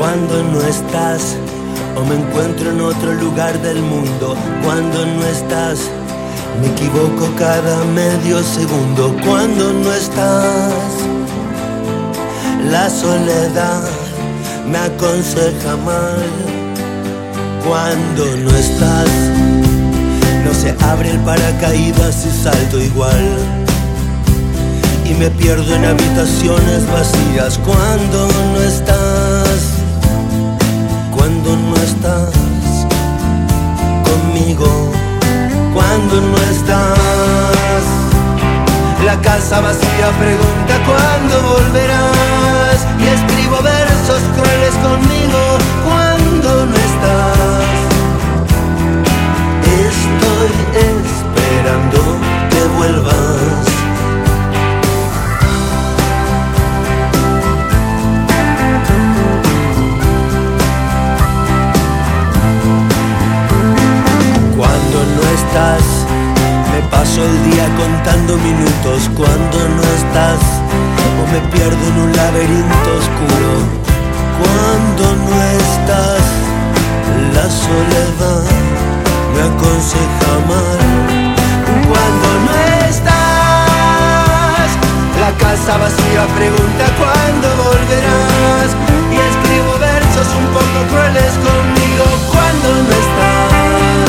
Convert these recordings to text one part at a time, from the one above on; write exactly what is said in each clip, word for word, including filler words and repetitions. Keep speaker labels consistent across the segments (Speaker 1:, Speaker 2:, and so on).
Speaker 1: Cuando no estás, o me encuentro en otro lugar del mundo. Cuando no estás, me equivoco cada medio segundo. Cuando no estás, la soledad me aconseja mal. Cuando no estás, no se abre el paracaídas y salto igual. Y me pierdo en habitaciones vacías. Cuando no estás, cuando no estás conmigo. Cuando no estás, la casa vacía pregunta cuándo volverás. Y escribo versos crueles conmigo. Cuando no estás, estoy esperando que vuelvas. Cuando no estás, me paso el día contando minutos. Cuando no estás, o me pierdo en un laberinto oscuro. Cuando no estás, la soledad me aconseja mal. Cuando no estás, la casa vacía pregunta cuándo volverás. Y escribo versos un poco crueles conmigo. Cuando no estás,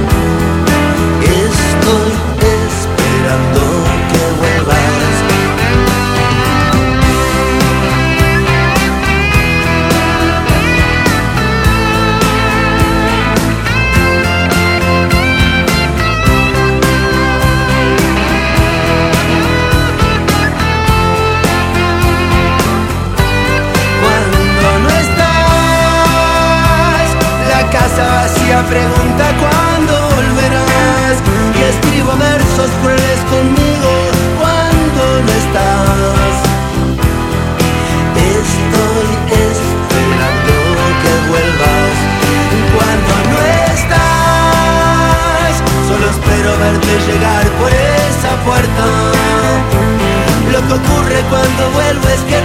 Speaker 1: estoy esperando que vuelvas. Cuando no estás, la casa vacía pregunta cuándo volverás. Y escribo versos crueles conmigo. Cuando no estás, estoy esperando que vuelvas. Cuando no estás, solo espero verte llegar por esa puerta. Lo que ocurre cuando vuelvo es que